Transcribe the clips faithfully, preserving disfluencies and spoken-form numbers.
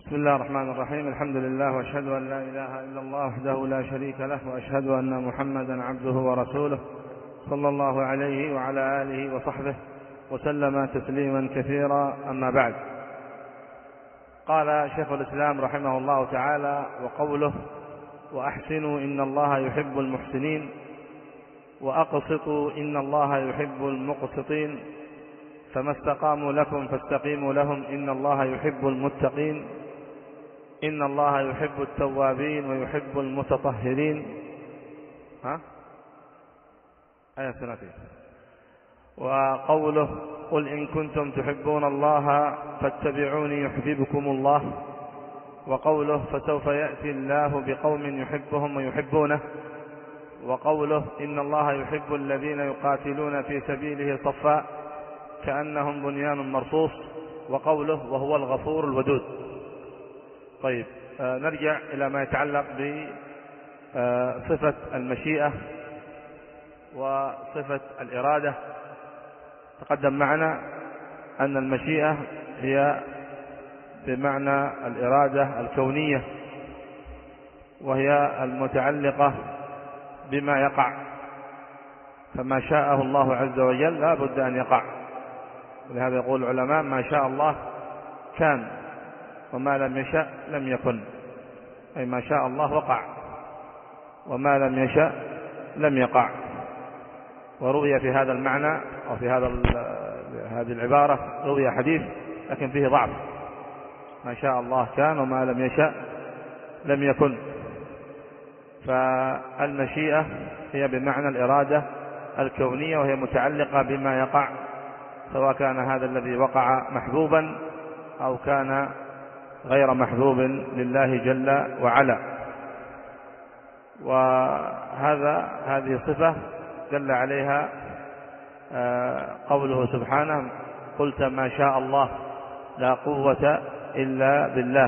بسم الله الرحمن الرحيم. الحمد لله وأشهد أن لا إله إلا الله وحده لا شريك له، وأشهد أن محمدا عبده ورسوله صلى الله عليه وعلى آله وصحبه وسلم تسليما كثيرا. أما بعد، قال شيخ الإسلام رحمه الله تعالى: وقوله وأحسنوا إن الله يحب المحسنين، وأقسطوا إن الله يحب المقسطين، فما استقاموا لكم فاستقيموا لهم إن الله يحب المتقين، إن الله يحب التوابين ويحب المتطهرين. ها؟ آية سنتين. وقوله قل إن كنتم تحبون الله فاتبعوني يحببكم الله، وقوله فسوف يأتي الله بقوم يحبهم ويحبونه، وقوله إن الله يحب الذين يقاتلون في سبيله صفا كأنهم بنيان مرصوص، وقوله وهو الغفور الودود. طيب، آه نرجع إلى ما يتعلق بصفة المشيئة وصفة الإرادة. تقدم معنا أن المشيئة هي بمعنى الإرادة الكونية، وهي المتعلقة بما يقع، فما شاءه الله عز وجل لا بد أن يقع. ولهذا يقول العلماء: ما شاء الله كان، وما لم يشأ لم يكن. أي ما شاء الله وقع، وما لم يشأ لم يقع. وروي في هذا المعنى أو في هذا هذه العبارة روي حديث لكن فيه ضعف: ما شاء الله كان وما لم يشأ لم يكن. فالمشيئة هي بمعنى الإرادة الكونية، وهي متعلقة بما يقع، سواء كان هذا الذي وقع محبوبا أو كان غير محبوب لله جل وعلا. وهذا هذه صفة دل عليها قوله سبحانه: قلت ما شاء الله لا قوة إلا بالله.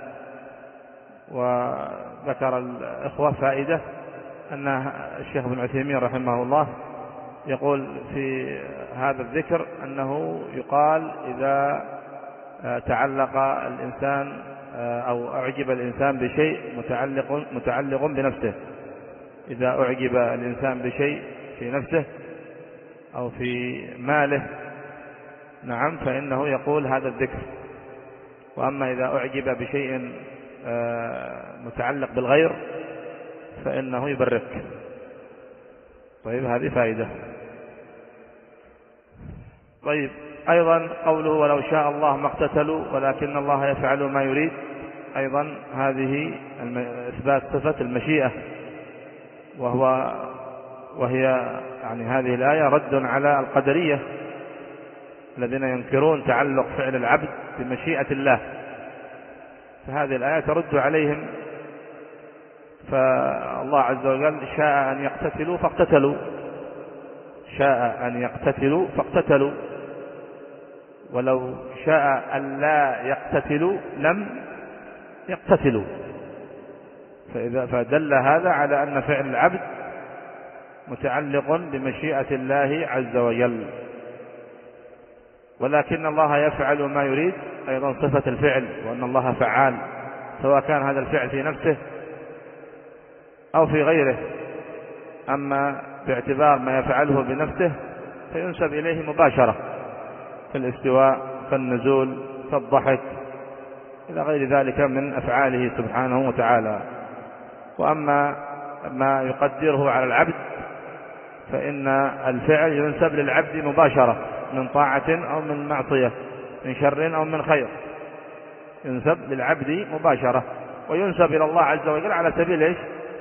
وذكر الإخوة فائدة أن الشيخ ابن عثيمين رحمه الله يقول في هذا الذكر أنه يقال إذا تعلق الإنسان أو أعجب الإنسان بشيء متعلق متعلق بنفسه، إذا أعجب الإنسان بشيء في نفسه أو في ماله، نعم، فإنه يقول هذا الذكر. وأما إذا أعجب بشيء متعلق بالغير فإنه يبرك. طيب، هذه فائدة. طيب، أيضا قوله ولو شاء الله ما اقتتلوا ولكن الله يفعل ما يريد، أيضا هذه إثبات صفة المشيئة، وهو وهي يعني هذه الآية رد على القدرية الذين ينكرون تعلق فعل العبد بمشيئة الله. فهذه الآية ترد عليهم. فالله عز وجل شاء أن يقتتلوا فاقتتلوا، شاء أن يقتتلوا فاقتتلوا، ولو شاء أن لا يقتتلوا لم يقتتلوا. فإذا فدل هذا على أن فعل العبد متعلق بمشيئة الله عز وجل. ولكن الله يفعل ما يريد، أيضا صفة الفعل، وأن الله فعال، سواء كان هذا الفعل في نفسه أو في غيره. أما باعتبار ما يفعله بنفسه فينسب إليه مباشرة، كالاستواء، كالنزول، كالضحك، إلى غير ذلك من أفعاله سبحانه وتعالى. وأما ما يقدره على العبد فإن الفعل ينسب للعبد مباشرة، من طاعة أو من معصية، من شر أو من خير، ينسب للعبد مباشرة، وينسب إلى الله عز وجل على سبيل إيش؟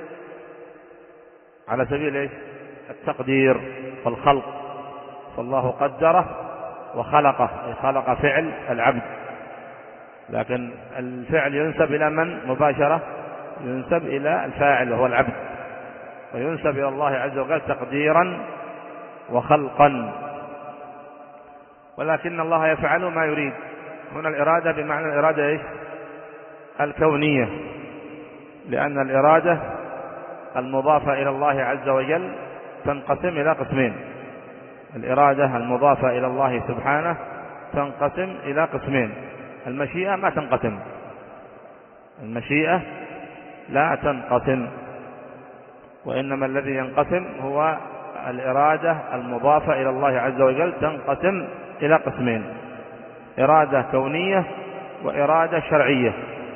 على سبيل إيش؟ التقدير والخلق. فالله قدره وخلقه، أي خلق فعل العبد. لكن الفعل ينسب إلى من مباشرة؟ ينسب إلى الفاعل وهو العبد، وينسب إلى الله عز وجل تقديرا وخلقا. ولكن الله يفعل ما يريد. هنا الإرادة بمعنى الإرادة إيش؟ الكونية، لأن الإرادة المضافة إلى الله عز وجل تنقسم إلى قسمين. الإرادة المضافة إلى الله سبحانه تنقسم إلى قسمين. المشيئة ما تنقسم، المشيئة لا تنقسم، وإنما الذي ينقسم هو الإرادة المضافة إلى الله عز وجل، تنقسم إلى قسمين: إرادة كونية وإرادة شرعية.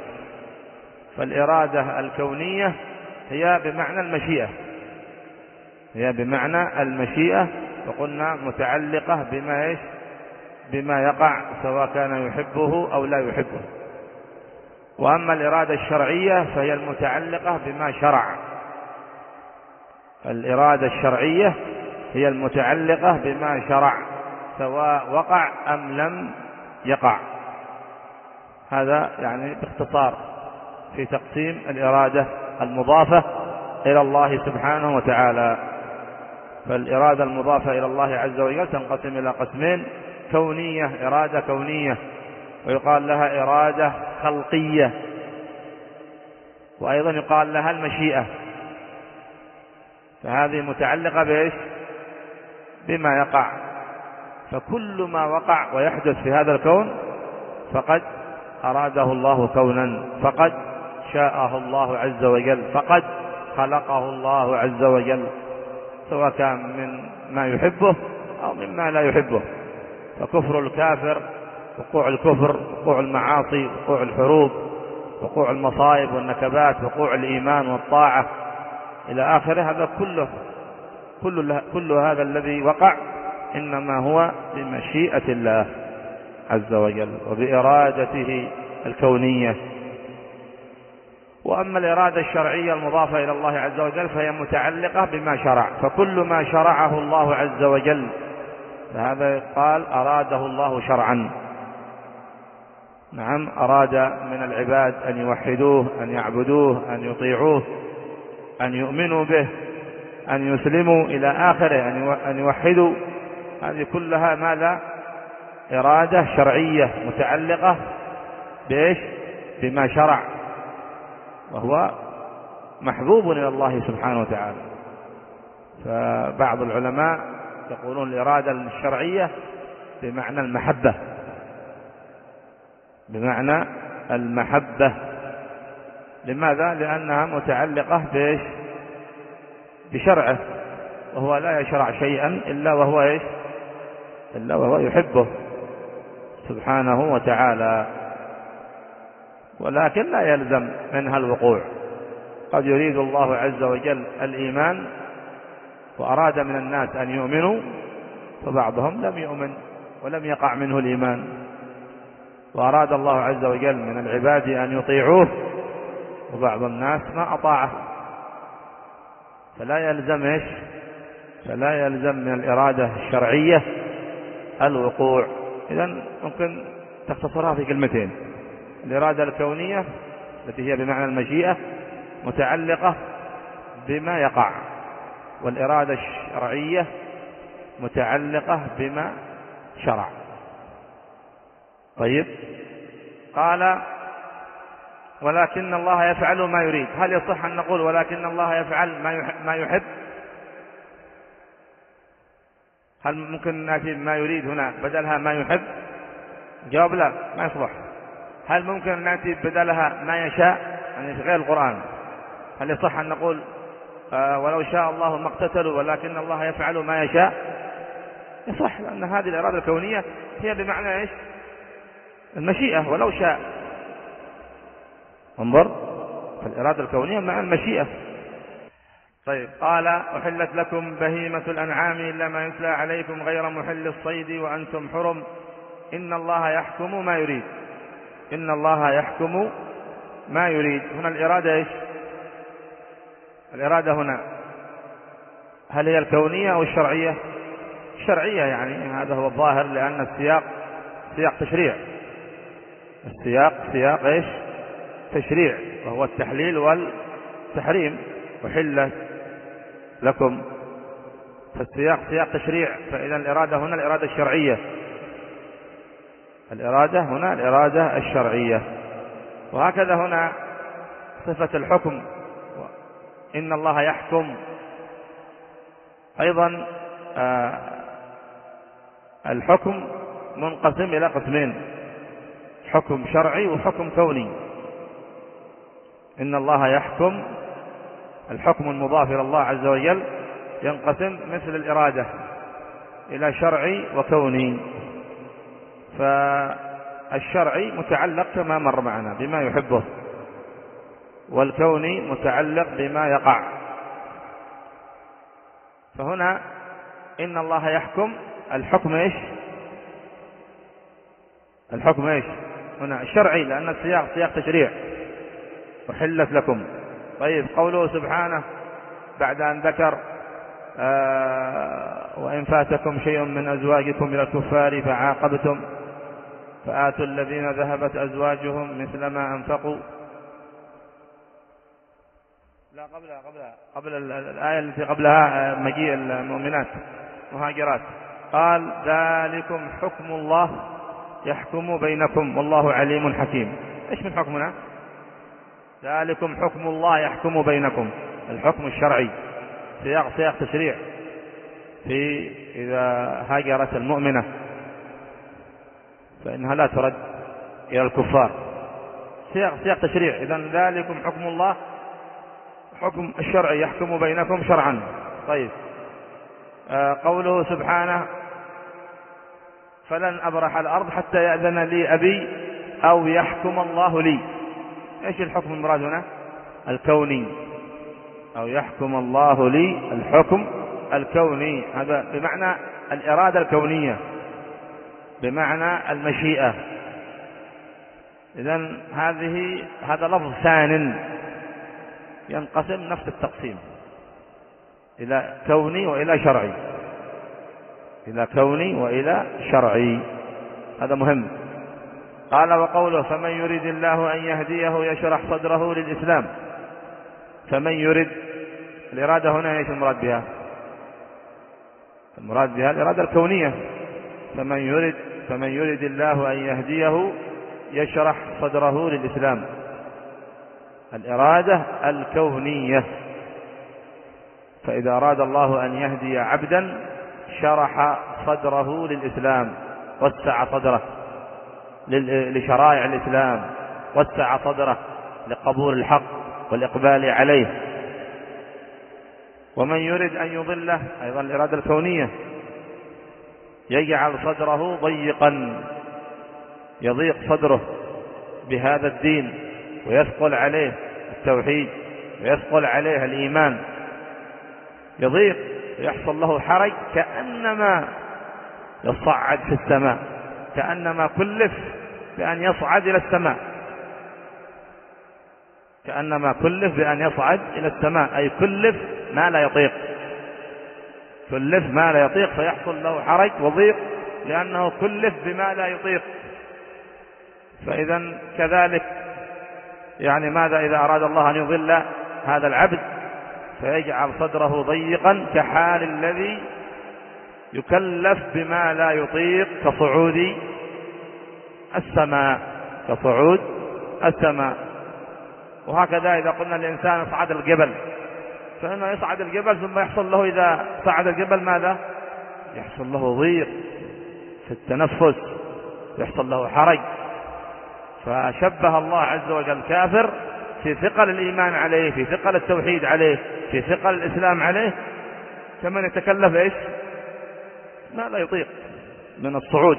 فالإرادة الكونية هي بمعنى المشيئة، هي بمعنى المشيئة، وقلنا متعلقة بما إيش؟ بما يقع، سواء كان يحبه أو لا يحبه. وأما الإرادة الشرعية فهي المتعلقة بما شرع. الإرادة الشرعية هي المتعلقة بما شرع، سواء وقع أم لم يقع. هذا يعني باختصار في تقسيم الإرادة المضافة إلى الله سبحانه وتعالى. فالإرادة المضافة إلى الله عز وجل تنقسم إلى قسمين: كونية، إرادة كونية، ويقال لها إرادة خلقية، وأيضا يقال لها المشيئة. فهذه متعلقة بإيش؟ بما يقع. فكل ما وقع ويحدث في هذا الكون فقد أراده الله كونا، فقد شاءه الله عز وجل، فقد خلقه الله عز وجل، سواء كان من ما يحبه أو مما لا يحبه. فكفر الكافر، وقوع الكفر، وقوع المعاصي، وقوع الحروب، وقوع المصائب والنكبات، وقوع الإيمان والطاعة إلى آخره، هذا كله كل, كل هذا الذي وقع إنما هو بمشيئة الله عز وجل وبإرادته الكونية. وأما الإرادة الشرعية المضافة إلى الله عز وجل فهي متعلقة بما شرع. فكل ما شرعه الله عز وجل فهذا قال أراده الله شرعا. نعم، أراد من العباد أن يوحدوه، أن يعبدوه، أن يطيعوه، أن يؤمنوا به، أن يسلموا إلى آخره، أن يوحدوا. هذه كلها ماذا؟ إرادة شرعية متعلقة بإيش؟ بما شرع، وهو محبوب إلى الله سبحانه وتعالى. فبعض العلماء يقولون الإرادة الشرعية بمعنى المحبة، بمعنى المحبة. لماذا؟ لأنها متعلقة بإيش؟ بشرعه، وهو لا يشرع شيئا إلا وهو إيش؟ إلا وهو يحبه سبحانه وتعالى. ولكن لا يلزم منها الوقوع. قد يريد الله عز وجل الإيمان وأراد من الناس أن يؤمنوا، فبعضهم لم يؤمن ولم يقع منه الإيمان، وأراد الله عز وجل من العباد أن يطيعوه، وبعض الناس ما أطاعه. فلا يلزم إيش؟ فلا يلزم من الإرادة الشرعية الوقوع. إذن ممكن تختصرها في كلمتين: الإرادة الكونية التي هي بمعنى المشيئة متعلقة بما يقع، والإرادة الشرعية متعلقة بما شرع. طيب، قال ولكن الله يفعل ما يريد. هل يصح أن نقول ولكن الله يفعل ما يحب؟ هل ممكن نأتي ما يريد هنا بدلها ما يحب؟ جواب لا، ما يصلح. هل ممكن نأتي بدلها ما يشاء؟ يعني في غير القرآن. هل يصح أن نقول آه ولو شاء الله ما اقتتلوا ولكن الله يفعل ما يشاء؟ يصح، لأن هذه الإرادة الكونية هي بمعنى إيش؟ المشيئة. ولو شاء، انظر، فالإرادة الكونية مع المشيئة. طيب، قال أحلت لكم بهيمة الأنعام إلا ما يتلى عليكم غير محل الصيد وأنتم حرم إن الله يحكم ما يريد. إن الله يحكم ما يريد. هنا الإرادة إيش؟ الإرادة هنا هل هي الكونية أو الشرعية؟ الشرعية، يعني هذا هو الظاهر، لأن السياق سياق تشريع. السياق سياق إيش؟ تشريع، وهو التحليل والتحريم. أحلت لكم، فالسياق سياق تشريع. فإذا الإرادة هنا الإرادة الشرعية، الإرادة هنا الإرادة الشرعية. وهكذا هنا صفة الحكم، إن الله يحكم. أيضا آه الحكم منقسم إلى قسمين: حكم شرعي وحكم كوني. إن الله يحكم، الحكم المضاف إلى الله عز وجل ينقسم مثل الإرادة إلى شرعي وكوني. فالشرعي متعلق كما مر معنا بما يحبه، والكوني متعلق بما يقع. فهنا إن الله يحكم، الحكم إيش؟ الحكم إيش هنا؟ الشرعي، لأن السياق سياق تشريع، أحلت لكم. طيب قوله سبحانه بعد أن ذكر آه وإن فاتكم شيء من أزواجكم إلى الكفار فعاقبتم فآتوا الذين ذهبت أزواجهم مثل ما أنفقوا. لا قبلها قبلها قبل الآية التي قبلها مجيء المؤمنات مهاجرات، قال ذلكم حكم الله يحكم بينكم والله عليم حكيم. إيش من حكمنا؟ ذلكم حكم الله يحكم بينكم، الحكم الشرعي سياق سياق تشريع. في إذا هاجرت المؤمنة فإنها لا ترد إلى الكفار، سياق سياق تشريع. إذن ذلكم حكم الله، حكم الشرعي يحكم بينكم شرعا. طيب آه قوله سبحانه فلن أبرح الأرض حتى يأذن لي أبي أو يحكم الله لي. إيش الحكم المراد هنا؟ الكوني، أو يحكم الله لي، الحكم الكوني، هذا بمعنى الإرادة الكونية، بمعنى المشيئة. إذن هذه هذا لفظ ثان ينقسم نفس التقسيم إلى كوني وإلى شرعي، إلى كوني وإلى شرعي، هذا مهم. قال وقوله فمن يريد الله أن يهديه يشرح صدره للإسلام. فمن يريد، الإرادة هنا ايش المراد بها؟ المراد بها الإرادة الكونية. فمن يريد فمن يريد الله أن يهديه يشرح صدره للإسلام، الإرادة الكونية. فإذا أراد الله أن يهدي عبدا شرح صدره للإسلام، وسع صدره لشرائع الإسلام، وسع صدره لقبول الحق والإقبال عليه. ومن يريد أن يضله، أيضا الإرادة الكونية، يجعل صدره ضيقا، يضيق صدره بهذا الدين، ويثقل عليه التوحيد، ويثقل عليه الإيمان، يضيق ويحصل له حرج، كأنما يصعد في السماء، كأنما كلف بأن يصعد إلى السماء، كأنما كلف بأن يصعد إلى السماء، أي كلف ما لا يطيق، كلف ما لا يطيق، فيحصل له حرج وضيق لأنه كلف بما لا يطيق. فإذا كذلك يعني ماذا إذا أراد الله أن يضل هذا العبد فيجعل صدره ضيقا كحال الذي يكلف بما لا يطيق، كصعود السماء، كصعود السماء. وهكذا إذا قلنا الإنسان يصعد الجبل، فإنه يصعد الجبل ثم يحصل له إذا صعد الجبل ماذا؟ يحصل له ضيق في التنفس، يحصل له حرج. فشبه الله عز وجل الكافر في ثقل الإيمان عليه، في ثقل التوحيد عليه، في ثقل الإسلام عليه، كمن يتكلف إيش؟ ما لا يطيق من الصعود،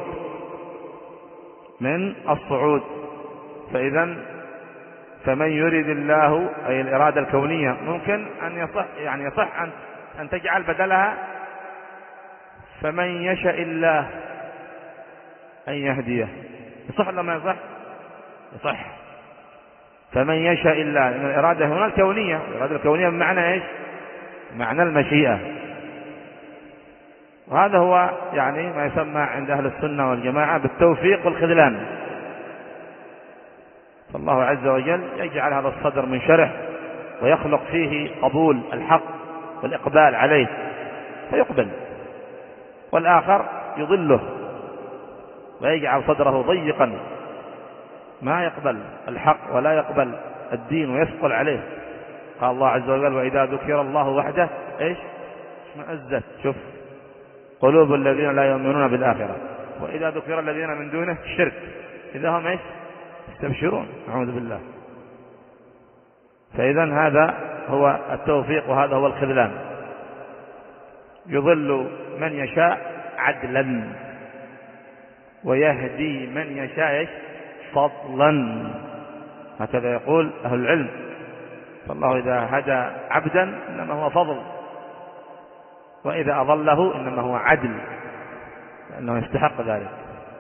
من الصعود. فإذا فمن يريد الله، أي الإرادة الكونية، ممكن أن يصح يعني يصح أن أن تجعل بدلها فمن يشاء الله أن يهديه، يصح ولا ما يصح؟ يصح. فمن يشاء الله، إن الإرادة هنا الكونية، الإرادة الكونية بمعنى إيش؟ معنى المشيئة. وهذا هو يعني ما يسمى عند أهل السنة والجماعة بالتوفيق والخذلان. فالله عز وجل يجعل هذا الصدر منشرح ويخلق فيه قبول الحق والإقبال عليه فيقبل، والآخر يضله ويجعل صدره ضيقا ما يقبل الحق ولا يقبل الدين ويثقل عليه. قال الله عز وجل وإذا ذكر الله وحده إيش؟ اشمأزت، شوف، قلوب الذين لا يؤمنون بالآخرة، وإذا ذكر الذين من دونه الشرك إذا هم إيش؟ يستبشرون. أعوذ بالله. فإذا هذا هو التوفيق وهذا هو الخذلان. يضل من يشاء عدلا ويهدي من يشاء فضلا، هكذا يقول أهل العلم. فالله إذا هدى عبدا إنما هو فضل، وإذا أضله إنما هو عدل، لأنه يستحق ذلك.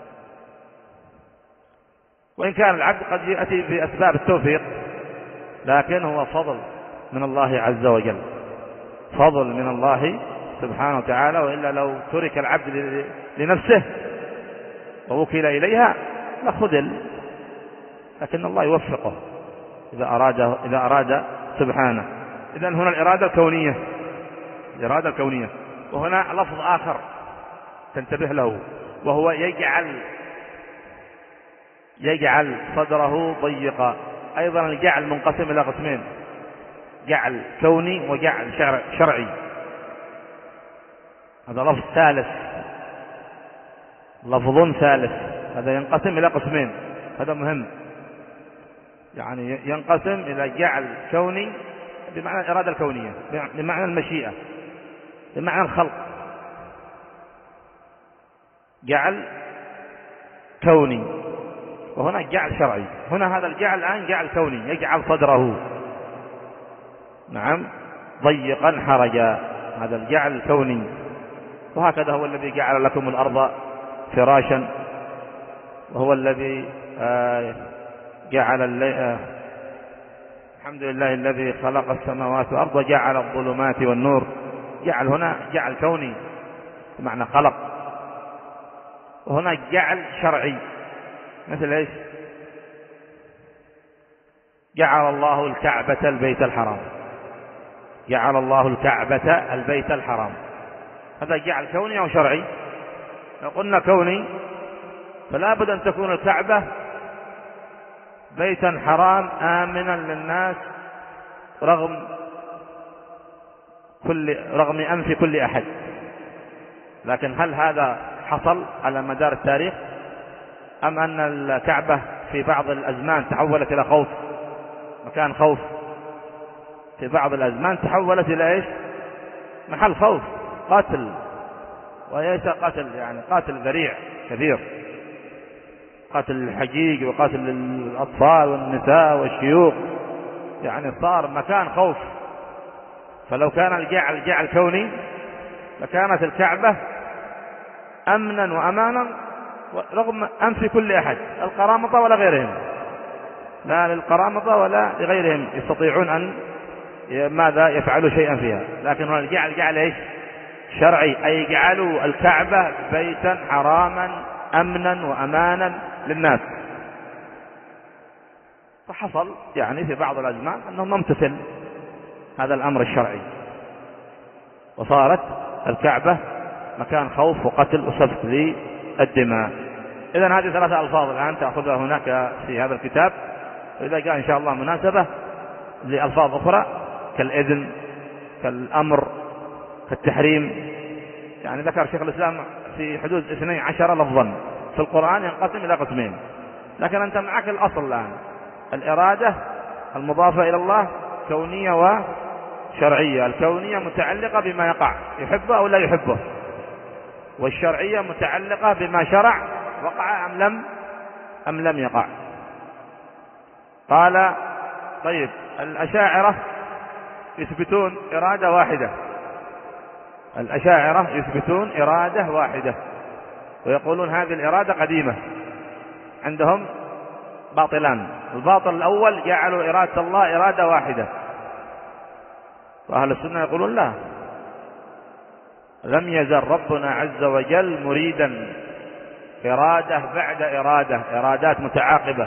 وإن كان العبد قد يأتي بأسباب التوفيق، لكن هو فضل من الله عز وجل، فضل من الله سبحانه وتعالى. وإلا لو ترك العبد لنفسه ووكل إليها لخذل، لكن الله يوفقه إذا أراد, إذا أراد سبحانه. إذن هنا الإرادة الكونية، الإرادة الكونية. وهنا لفظ آخر تنتبه له، وهو يجعل يجعل صدره ضيقا. أيضا الجعل منقسم إلى قسمين، جعل كوني وجعل شرعي. هذا لفظ ثالث، لفظ ثالث، هذا ينقسم إلى قسمين، هذا مهم. يعني ينقسم إلى جعل كوني بمعنى الإرادة الكونية، بمعنى المشيئة، بمعنى الخلق. جعل كوني، وهنا جعل شرعي. هنا هذا الجعل الآن جعل كوني، يجعل صدره نعم ضيقا حرجا، هذا الجعل الكوني. وهكذا هو الذي جعل لكم الأرض فراشا، وهو الذي جعل الليل، الحمد لله الذي خلق السماوات والأرض وجعل الظلمات والنور. جعل هنا جعل كوني بمعنى خلق. وهنا جعل شرعي، مثل ايش؟ جعل الله الكعبة البيت الحرام، جعل الله الكعبة البيت الحرام، هذا جعل كوني أو شرعي؟ لو قلنا كوني فلا بد أن تكون الكعبة بيتا حرام آمنا للناس رغم كل رغم أنف كل أحد. لكن هل هذا حصل على مدار التاريخ، أم أن الكعبة في بعض الأزمان تحولت إلى خوف، مكان خوف؟ في بعض الأزمان تحولت إلى إيش؟ محل خوف، قاتل، وليس قاتل يعني قاتل ذريع كثير، قاتل الحجيج وقاتل الأطفال والنساء والشيوخ، يعني صار مكان خوف. فلو كان الجعل جعل كوني لكانت الكعبة أمنا وأمانا رغم أنف كل أحد، القرامطة ولا غيرهم، لا للقرامطة ولا لغيرهم يستطيعون أن ماذا يفعلوا شيئا فيها. لكن هنا الجعل جعل إيش؟ شرعي، أي جعلوا الكعبة بيتا حراما أمنا وأمانا للناس. فحصل يعني في بعض الأزمان أنهم امتثل هذا الأمر الشرعي، وصارت الكعبة مكان خوف وقتل وسفك للدماء. إذن هذه ثلاثة ألفاظ الآن تأخذها هناك في هذا الكتاب، وإذا جاء إن شاء الله مناسبة لألفاظ أخرى كالإذن، كالأمر، كالتحريم. يعني ذكر شيخ الإسلام في حدود اثني عشر لفظا في القرآن ينقسم إلى قسمين. لكن أنت معك الأصل الآن، الإرادة المضافة إلى الله كونية وشرعية. الكونية متعلقة بما يقع، يحبه أو لا يحبه، والشرعية متعلقة بما شرع، وقع أم لم أم لم يقع. قال طيب الأشاعرة يثبتون إرادة واحدة، الأشاعرة يثبتون إرادة واحدة، ويقولون هذه الإرادة قديمة. عندهم باطلان، الباطل الأول جعلوا إرادة الله إرادة واحدة، وأهل السنة يقولون لا، لم يزل ربنا عز وجل مريدا، إرادة بعد إرادة، إرادات متعاقبة.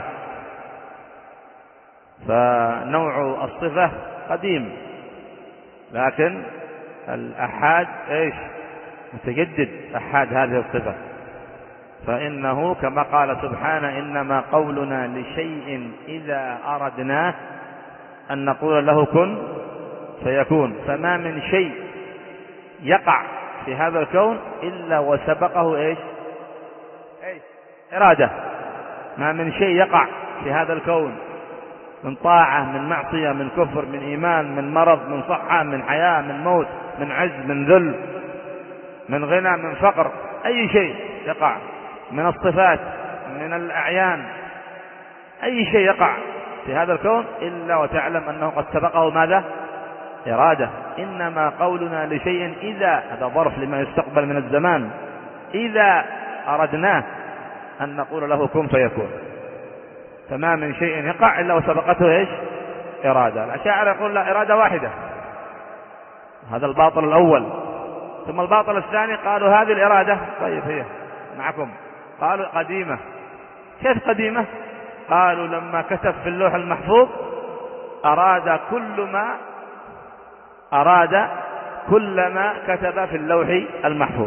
فنوع الصفة قديم، لكن الأحاد إيش؟ متجدد أحاد هذه الصفة. فإنه كما قال سبحانه إنما قولنا لشيء إذا أردناه أن نقول له كن فيكون. فما من شيء يقع في هذا الكون إلا وسبقه إيش؟ إيش؟ إرادة. ما من شيء يقع في هذا الكون من طاعة، من معصية، من كفر، من إيمان، من مرض، من صحة، من حياة، من موت، من عز، من ذل، من غنى، من فقر، أي شيء يقع من الصفات، من الأعيان، أي شيء يقع في هذا الكون إلا وتعلم أنه قد سبقه ماذا؟ إرادة. إنما قولنا لشيء إذا، هذا ظرف لما يستقبل من الزمان، إذا أردناه أن نقول له كن فيكون. فما من شيء يقع إلا وسبقته إيش؟ إرادة. الأشاعرة يقول لا، إرادة واحدة، هذا الباطل الأول. ثم الباطل الثاني قالوا هذه الإرادة، طيب هي معكم، قالوا قديمة. كيف قديمة؟ قالوا لما كتب في اللوح المحفوظ أراد كل ما أراد كل ما كتب في اللوح المحفوظ،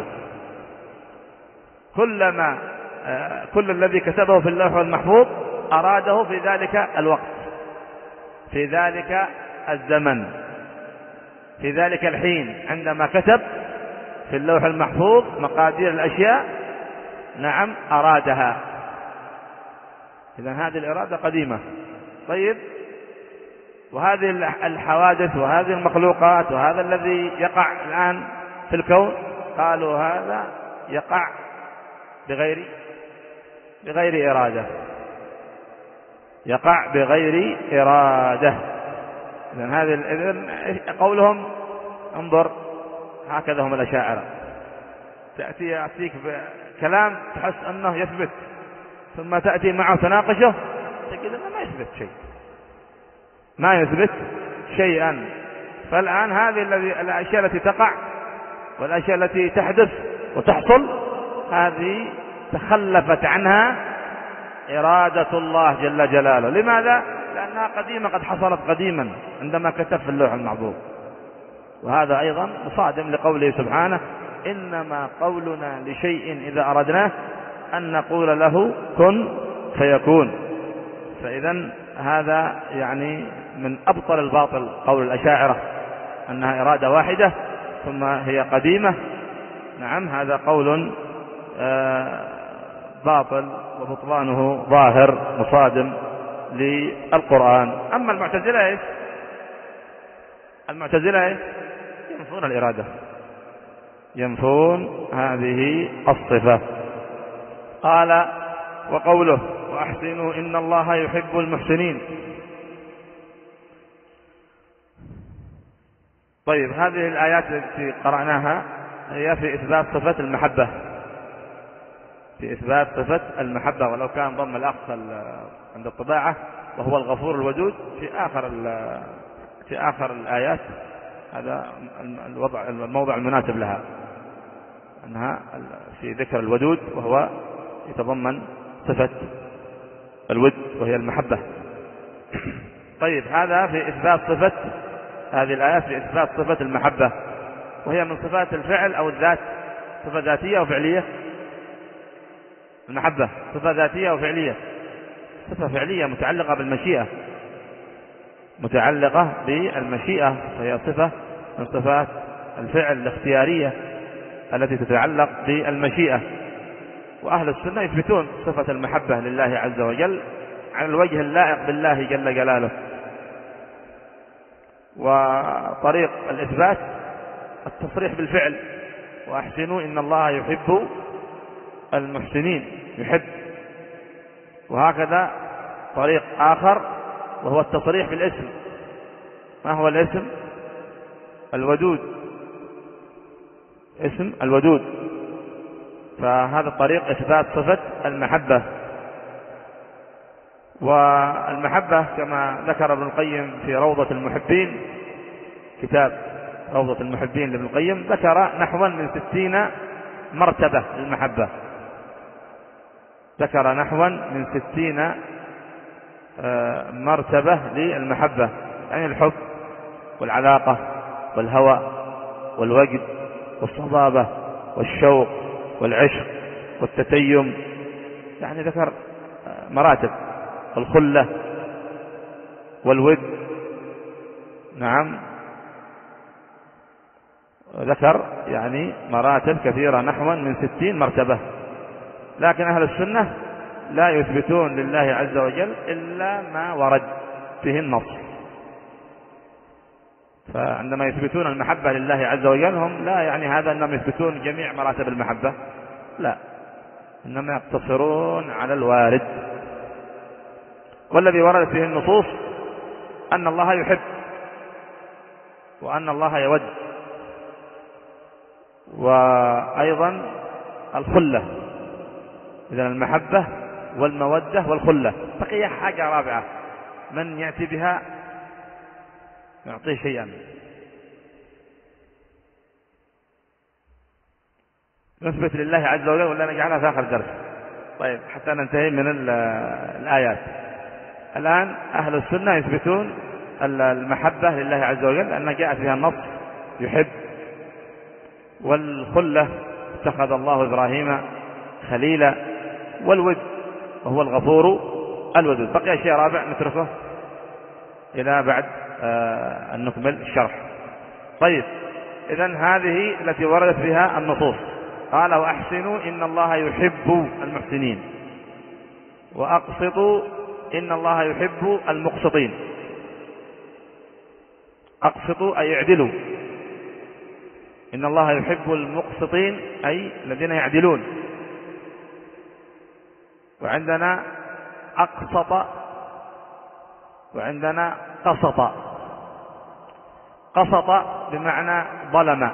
كلما كل الذي كتبه في اللوح المحفوظ أراده في ذلك الوقت، في ذلك الزمن، في ذلك الحين، عندما كتب في اللوح المحفوظ مقادير الأشياء، نعم أرادها. إذن هذه الإرادة قديمة. طيب، وهذه الحوادث وهذه المخلوقات وهذا الذي يقع الآن في الكون، قالوا هذا يقع بغير بغير إرادة، يقع بغير إرادة. إذن هذه إذن قولهم، انظر، هكذا هم الأشاعرة، تأتي يأتيك بكلام تحس أنه يثبت، ثم تأتي معه تناقشه تجد أنه ما يثبت شيء، ما يثبت شيئا. فالآن هذه الأشياء التي تقع والأشياء التي تحدث وتحصل هذه تخلفت عنها إرادة الله جل جلاله. لماذا؟ لأنها قديمة، قد حصلت قديما عندما كتب في اللوح المحفوظ. وهذا أيضا مصادم لقوله سبحانه إنما قولنا لشيء إذا أردناه أن نقول له كن فيكون. فإذا هذا يعني من أبطل الباطل قول الأشاعرة أنها إرادة واحدة ثم هي قديمة. نعم، هذا قول باطل وبطلانه ظاهر مصادم للقرآن. أما المعتزلة إيش؟ المعتزلة إيش؟ ينفون الإرادة، ينفون هذه الصفة. قال وقوله وأحسنوا إن الله يحب المحسنين. طيب، هذه الآيات التي قرأناها هي في إثبات صفة المحبة، في إثبات صفة المحبة، ولو كان ضم الأخ عند الطباعة وهو الغفور الودود في آخر في آخر الآيات، هذا الوضع الموضع المناسب لها، أنها في ذكر الودود وهو يتضمن صفة الود وهي المحبة. طيب، هذا في إثبات صفة، هذه الآيات في إثبات صفة المحبة، وهي من صفات الفعل أو الذات، صفة ذاتية أو فعلية؟ المحبة صفة ذاتية أو فعلية؟ صفة فعلية متعلقة بالمشيئة، متعلقة بالمشيئة، فهي صفة من صفات الفعل الاختيارية التي تتعلق بالمشيئة. وأهل السنة يثبتون صفة المحبة لله عز وجل على الوجه اللائق بالله جل جلاله. وطريق الإثبات التصريح بالفعل، وأحسنوا إن الله يحب المحسنين، يحب. وهكذا طريق آخر وهو التصريح بالاسم. ما هو الاسم؟ الودود، اسم الودود. فهذا طريق إثبات صفة المحبة. والمحبة كما ذكر ابن القيم في روضة المحبين، كتاب روضة المحبين لابن القيم، ذكر نحو من ستين مرتبة للمحبة، ذكر نحو من ستين مرتبة للمحبة، يعني الحب والعلاقة والهوى والوجد والصبابة والشوق والعشق والتتيم، يعني ذكر مراتب، والخلة والود. نعم، ذكر يعني مراتب كثيرة نحو من ستين مرتبة. لكن أهل السنة لا يثبتون لله عز وجل إلا ما ورد به النص. فعندما يثبتون المحبة لله عز وجل هم لا يعني هذا أنهم يثبتون جميع مراتب المحبة، لا، إنما يقتصرون على الوارد. والذي وردت به النصوص أن الله يحب وأن الله يود، وأيضا الخلة، إذن المحبة والمودة والخلة. بقي حاجة رابعة، من يأتي بها يعطيه شيئا. نثبت لله عز وجل ولا نجعلها في آخر درس؟ طيب حتى ننتهي من الآيات. الآن أهل السنة يثبتون المحبة لله عز وجل أنها جاءت بها النص يحب، والخلة اتخذ الله إبراهيم خليلا، والود وهو الغفور الودود. بقي شيء رابع نتركه إلى بعد آه أن نكمل الشرح. طيب إذن هذه التي وردت بها النصوص. قال وأحسنوا إن الله يحب المحسنين، وأقسطوا إن الله يحب المقسطين. أقسطوا أي اعدلوا، إن الله يحب المقسطين أي الذين يعدلون. وعندنا أقسط وعندنا قسط. قسط بمعنى ظلم،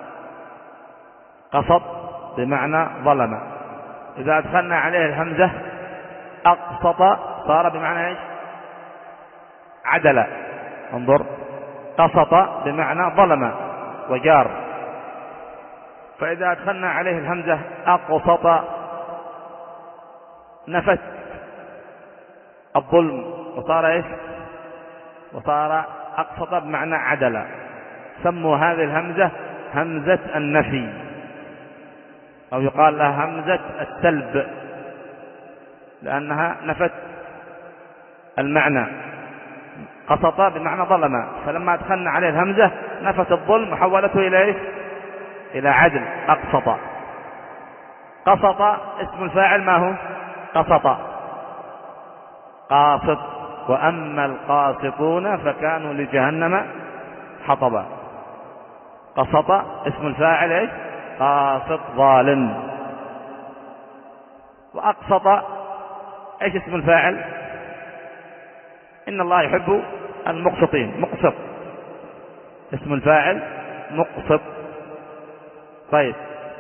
قسط بمعنى ظلم. إذا أدخلنا عليه الهمزة أقسط صار بمعنى إيش؟ عدل. انظر، قسط بمعنى ظلم وجار. فإذا أدخلنا عليه الهمزة أقسط نفت الظلم وصار إيش؟ وصار أقسط بمعنى عدل. سموا هذه الهمزة همزة النفي، أو يقال لها همزة السلب، لأنها نفت المعنى. قسط بمعنى ظلم، فلما أدخلنا عليه الهمزة نفت الظلم وحولته إلى إيش؟ إلى عدل. أقسط. قسط اسم الفاعل ما هو؟ قسط، قاسط. وأما القاسطون فكانوا لجهنم حطبا. قسط اسم الفاعل إيش؟ قاسط ظالم. وأقسط إيش اسم الفاعل؟ إن الله يحب المقسطين. مقسط اسم الفاعل مقسط. طيب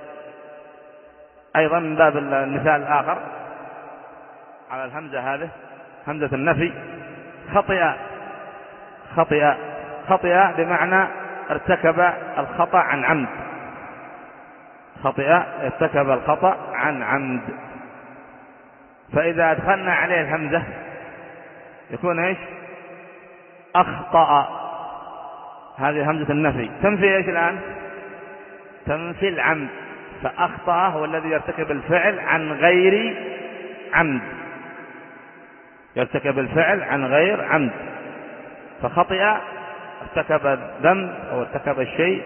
أيضا من باب المثال الآخر على الهمزة هذه، همزة النفي، خطئ. خطئ خطئ بمعنى ارتكب الخطأ عن عمد. خطئ ارتكب الخطأ عن عمد. فإذا أدخلنا عليه الهمزة يكون إيش؟ أخطأ. هذه همزة النفي تنفي إيش الآن؟ تنفي العمد. فأخطأ هو الذي يرتكب الفعل عن غير عمد، يرتكب الفعل عن غير عمد. فخطئ ارتكب الذنب أو ارتكب الشيء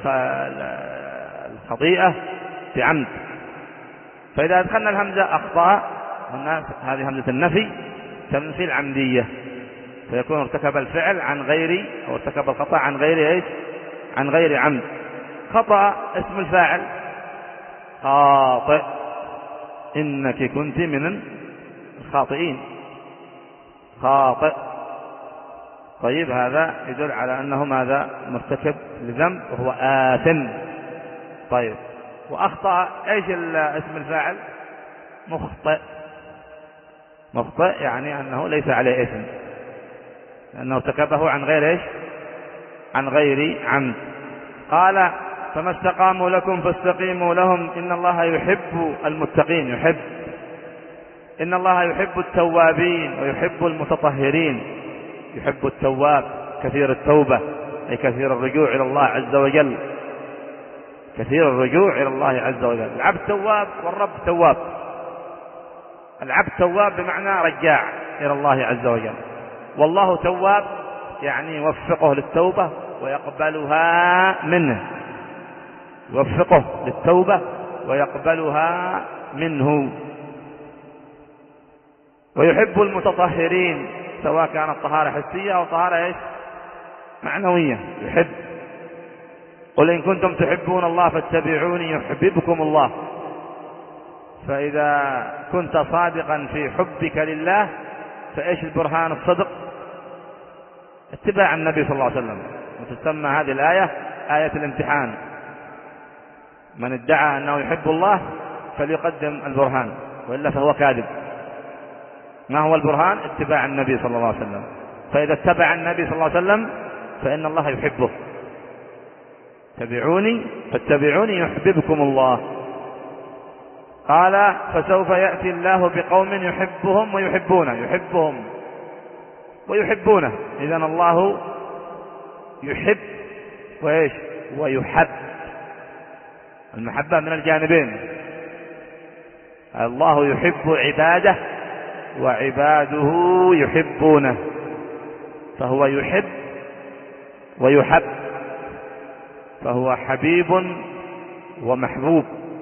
الخطيئة بعمد. فإذا أدخلنا الهمزة أخطأ، هذه همزة النفي تنفي العمدية، فيكون ارتكب الفعل عن غير أو ارتكب الخطأ عن غير إيش؟ عن غير عمد. خطأ اسم الفاعل خاطئ، إنك كنت من الخاطئين. خاطئ. طيب هذا يدل على أنه ماذا؟ مرتكب لذنب وهو آثم. طيب وأخطأ إيش اسم الفاعل؟ مخطئ. مخطئ يعني أنه ليس عليه إثم، لأنه ارتكبه عن غير إيش؟ عن غير عمد. قال فما استقاموا لكم فاستقيموا لهم إن الله يحب المتقين. يحب، إن الله يحب التوابين ويحب المتطهرين. يحب التواب كثير التوبة، أي كثير الرجوع إلى الله عز وجل، كثير الرجوع إلى الله عز وجل. العبد تواب والرب تواب. العبد تواب بمعنى رجاع إلى الله عز وجل، والله تواب يعني يوفقه للتوبة ويقبلها منه، يوفقه للتوبة ويقبلها منه. ويحب المتطهرين، سواء كانت طهارة حسية أو طهارة إيش معنوية. يحب. قل إن كنتم تحبون الله فاتبعوني يحببكم الله. فإذا كنت صادقا في حبك لله فإيش البرهان الصدق؟ اتباع النبي صلى الله عليه وسلم. وتسمى هذه الآية آية الامتحان. من ادعى أنه يحب الله فليقدم البرهان وإلا فهو كاذب. ما هو البرهان؟ اتباع النبي صلى الله عليه وسلم. فإذا اتبع النبي صلى الله عليه وسلم فإن الله يحبه. اتبعوني فاتبعوني يحببكم الله. قال فسوف يأتي الله بقوم يحبهم ويحبونه. يحبهم ويحبونه. إذن الله يحب وإيش ويحب. المحبة من الجانبين. الله يحب عباده وعباده يحبونه. فهو يحب ويحب. فهو حبيب ومحبوب.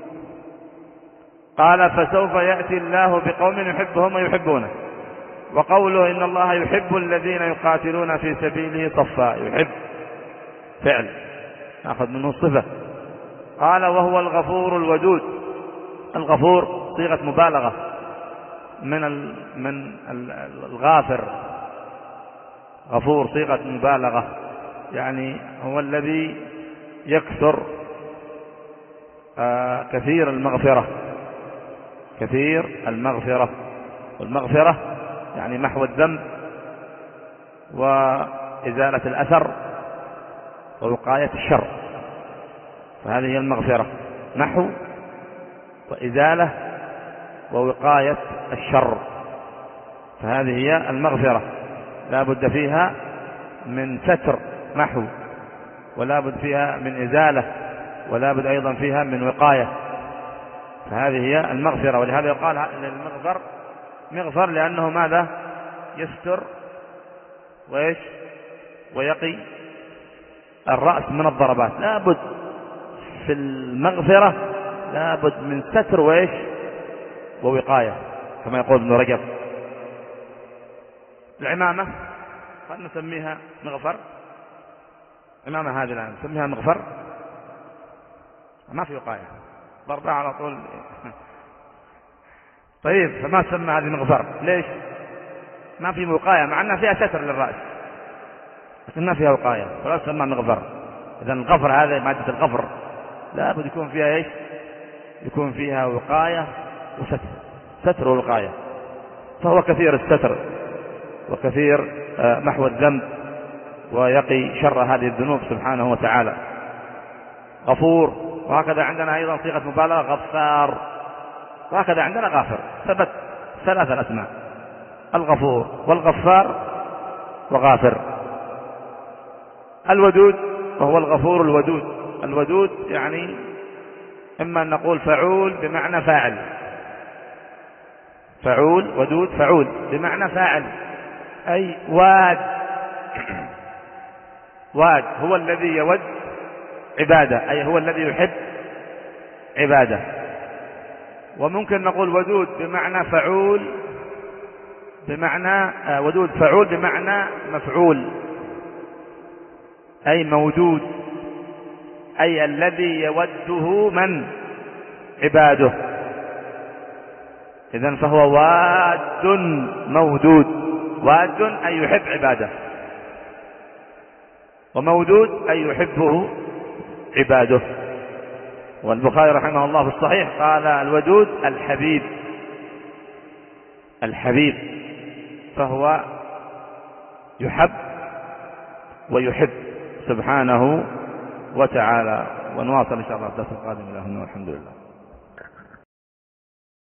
قال فسوف يأتي الله بقوم يحبهم ويحبونه. وقوله إن الله يحب الذين يقاتلون في سبيله صفا. يحب فعل نأخذ منه الصفة. قال وهو الغفور الودود. الغفور صيغة مبالغة من من الغافر. غفور صيغة مبالغة يعني هو الذي يكثر آه كثير المغفرة. كثير المغفرة. والمغفرة يعني محو الذنب وإزالة الأثر ووقاية الشر. فهذه هي المغفرة. محو وإزالة ووقاية الشر. فهذه هي المغفرة. لا بد فيها من ستر محو ولا بد فيها من إزالة ولا بد أيضا فيها من وقاية. فهذه هي المغفرة. ولهذا يقال للمغفر مغفر لأنه ماذا؟ يستر وإيش ويقي الرأس من الضربات. لا بد في المغفرة لا بد من ستر وإيش ووقاية كما يقول ابن رجب. العمامة قد نسميها مغفر. عمامة هذه الآن نسميها مغفر ما في وقاية ضربها على طول. طيب فما تسمى هذه مغفر ليش؟ ما في وقاية مع أنها فيها ستر للرأس لكن ما فيها وقاية فلا تسمى مغفر. إذا الغفر هذا مادة الغفر لا بد يكون فيها إيش؟ يكون فيها وقاية وستر. ستر ووقاية. فهو كثير الستر وكثير محو الذنب ويقي شر هذه الذنوب سبحانه وتعالى. غفور. وهكذا عندنا أيضا صيغة مبالغة غفار. وهكذا عندنا غافر. ثبت ثلاثة أسماء الغفور والغفار وغافر. الودود وهو الغفور الودود. الودود يعني إما أن نقول فعول بمعنى فاعل. فعول ودود فعول بمعنى فاعل أي واد. واد هو الذي يود عباده أي هو الذي يحب عباده. وممكن نقول ودود بمعنى فعول بمعنى آه ودود فعول بمعنى مفعول أي موجود أي الذي يوده من عباده. إذن فهو واد مودود. واد أي يحب عباده ومودود أي يحبه عباده. والبخاري رحمه الله في الصحيح قال الودود الحبيب. الحبيب فهو يحب ويحب سبحانه وتعالى. ونواصل إن شاء الله الدرس القادم. إلى هنا والحمد لله.